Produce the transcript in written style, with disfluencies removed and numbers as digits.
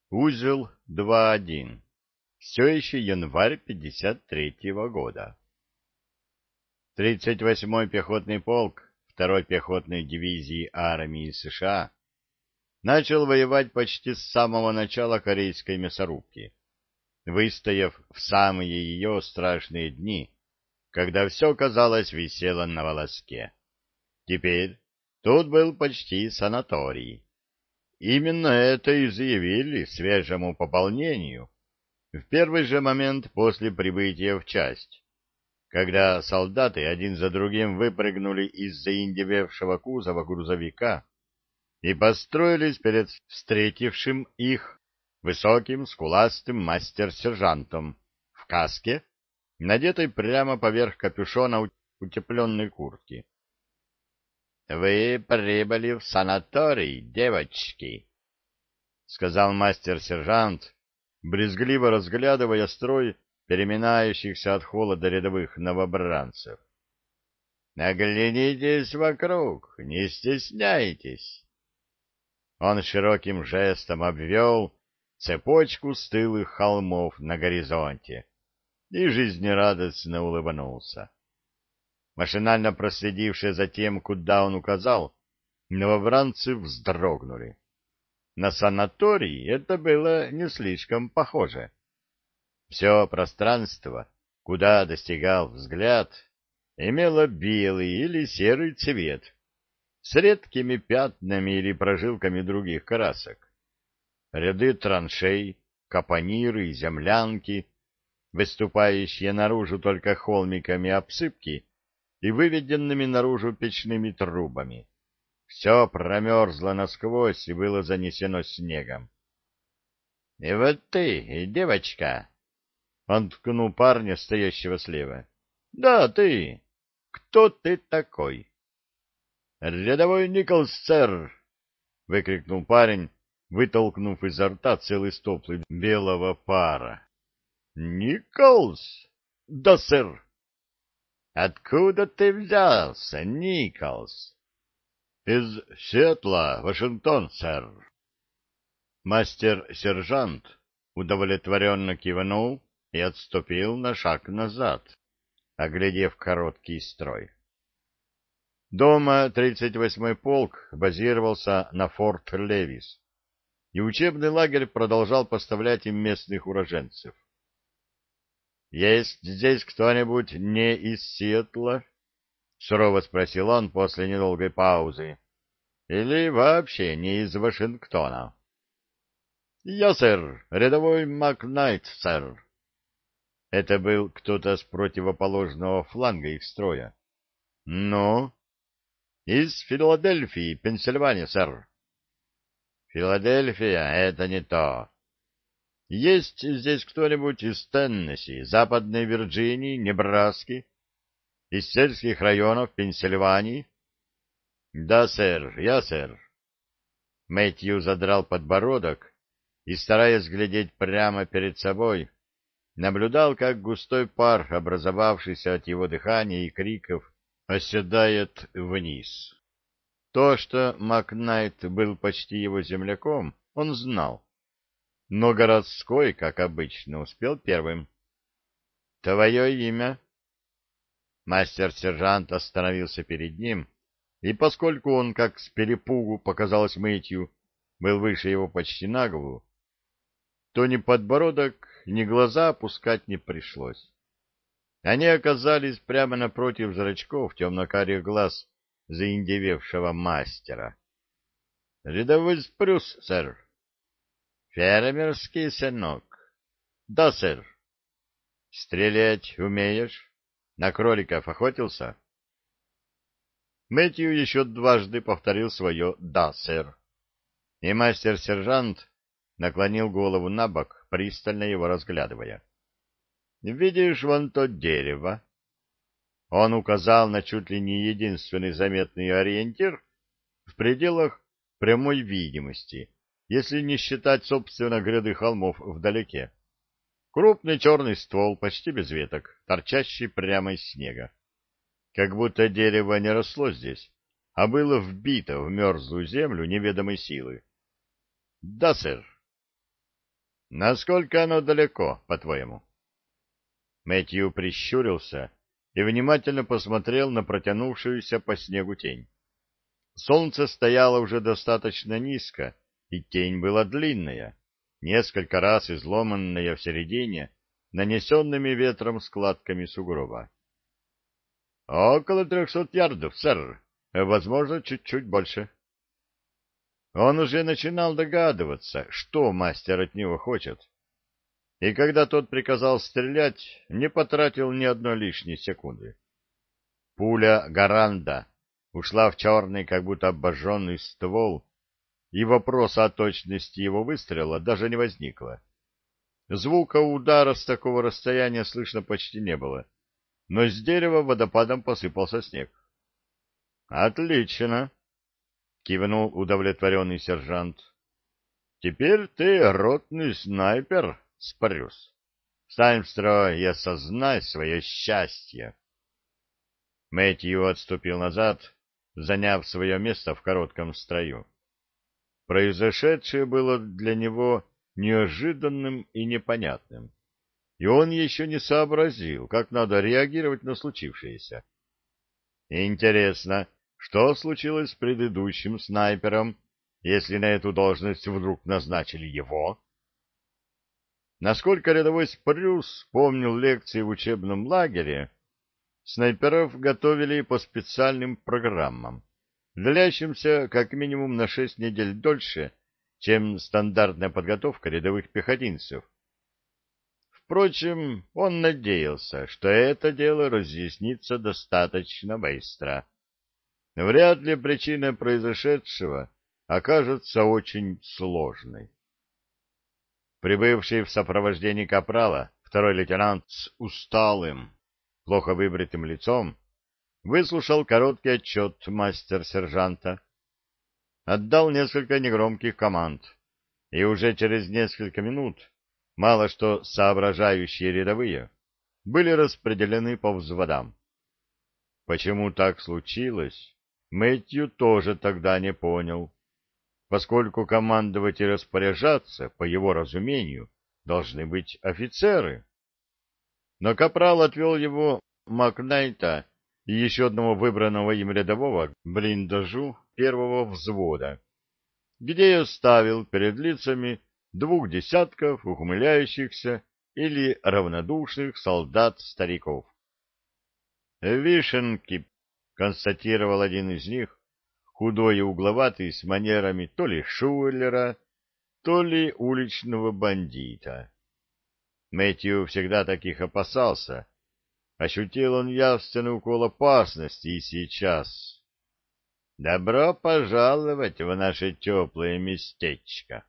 Узел 2.1. Все еще январь 53-го года. 38-й пехотный полк 2-й пехотной дивизии армии США начал воевать почти с самого начала корейской мясорубки, выстояв в самые ее страшные дни, когда все, казалось, висело на волоске. Теперь тут был почти санаторий. Именно это и заявили свежему пополнению в первый же момент после прибытия в часть, когда солдаты один за другим выпрыгнули из заиндевевшего кузова грузовика и построились перед встретившим их высоким скуластым мастер-сержантом в каске, надетой прямо поверх капюшона утепленной куртки. — Вы прибыли в санаторий, девочки, — сказал мастер-сержант, брезгливо разглядывая строй переминающихся от холода рядовых новобранцев. — Оглянитесь вокруг, не стесняйтесь. Он широким жестом обвел цепочку стылых холмов на горизонте и жизнерадостно улыбнулся. Машинально проследившие за тем, куда он указал, новобранцы вздрогнули. На санаторий это было не слишком похоже. Все пространство, куда достигал взгляд, имело белый или серый цвет с редкими пятнами или прожилками других красок. Ряды траншей, капониры и землянки, выступающие наружу только холмиками обсыпки и выведенными наружу печными трубами. Все промерзло насквозь и было занесено снегом. — И вот ты, девочка! — он ткнул парня, стоящего слева. — Да, ты! Кто ты такой? — Рядовой Николс, сэр! — выкрикнул парень, вытолкнув изо рта целый столб белого пара. — Николс? — Да, сэр! — Откуда ты взялся, Николс? — Из Сиэтла, Вашингтон, сэр. Мастер-сержант удовлетворенно кивнул и отступил на шаг назад, оглядев короткий строй. Дома 38-й полк базировался на Форт Левис, и учебный лагерь продолжал поставлять им местных уроженцев. — Есть здесь кто-нибудь не из Сиэтла? — сурово спросил он после недолгой паузы. — Или вообще не из Вашингтона? — Я, сэр, рядовой Макнайт, сэр. Это был кто-то с противоположного фланга их строя. — Ну? — Из Филадельфии, Пенсильвания, сэр. — Филадельфия — это не то. Есть здесь кто-нибудь из Теннесси, Западной Вирджинии, Небраски, из сельских районов Пенсильвании? — Да, сэр, я, сэр. Мэтью задрал подбородок и, стараясь глядеть прямо перед собой, наблюдал, как густой пар, образовавшийся от его дыхания и криков, оседает вниз. То, что Макнайт был почти его земляком, он знал. Но городской, как обычно, успел первым. — Твое имя? Мастер-сержант остановился перед ним, и поскольку он, как с перепугу, показалось Мэтью, был выше его почти на голову, то ни подбородок, ни глаза опускать не пришлось. Они оказались прямо напротив зрачков темно-карих глаз заиндевевшего мастера. — Рядовой Спрюс, сэр. — Фермерский сынок. — Да, сэр. — Стрелять умеешь? На кроликов охотился? Мэтью еще дважды повторил свое «да, сэр». И мастер-сержант наклонил голову на бок, пристально его разглядывая. — Видишь вон то дерево? Он указал на чуть ли не единственный заметный ориентир в пределах прямой видимости, если не считать, собственно, гряды холмов вдалеке. Крупный черный ствол, почти без веток, торчащий прямо из снега. Как будто дерево не росло здесь, а было вбито в мерзлую землю неведомой силы. — Да, сэр. Насколько оно далеко, по-твоему? Мэтью прищурился и внимательно посмотрел на протянувшуюся по снегу тень. Солнце стояло уже достаточно низко, и тень была длинная, несколько раз изломанная в середине, нанесенными ветром складками сугроба. — Около 300 ярдов, сэр. Возможно, чуть-чуть больше. Он уже начинал догадываться, что мастер от него хочет. И когда тот приказал стрелять, не потратил ни одной лишней секунды. Пуля Гаранда ушла в черный, как будто обожженный ствол, и вопроса о точности его выстрела даже не возникло. Звука удара с такого расстояния слышно почти не было, но с дерева водопадом посыпался снег. — Отлично! — кивнул удовлетворенный сержант. — Теперь ты ротный снайпер, Спрюс. Встань в строй и осознай свое счастье. Мэтью отступил назад, заняв свое место в коротком строю. Произошедшее было для него неожиданным и непонятным, и он еще не сообразил, как надо реагировать на случившееся. Интересно, что случилось с предыдущим снайпером, если на эту должность вдруг назначили его? Насколько рядовой Спрюс помнил лекции в учебном лагере, снайперов готовили по специальным программам, длящимся как минимум на 6 недель дольше, чем стандартная подготовка рядовых пехотинцев. Впрочем, он надеялся, что это дело разъяснится достаточно быстро. Вряд ли причина произошедшего окажется очень сложной. Прибывший в сопровождении капрала, второй лейтенант с усталым, плохо выбритым лицом, выслушал короткий отчет мастер-сержанта, отдал несколько негромких команд, и уже через несколько минут мало что соображающие рядовые были распределены по взводам. Почему так случилось, Мэтью тоже тогда не понял, поскольку командовать и распоряжаться, по его разумению, должны быть офицеры. Но капрал отвел его, Макнайта и еще одного выбранного им рядового к блиндажу первого взвода, где и оставил перед лицами 2 десятков ухмыляющихся или равнодушных солдат-стариков. «Вишенки», — констатировал один из них, худой и угловатый, с манерами то ли шулера, то ли уличного бандита. Мэтью всегда таких опасался. Ощутил он явственный укол опасности и сейчас. «Добро пожаловать в наше теплое местечко!»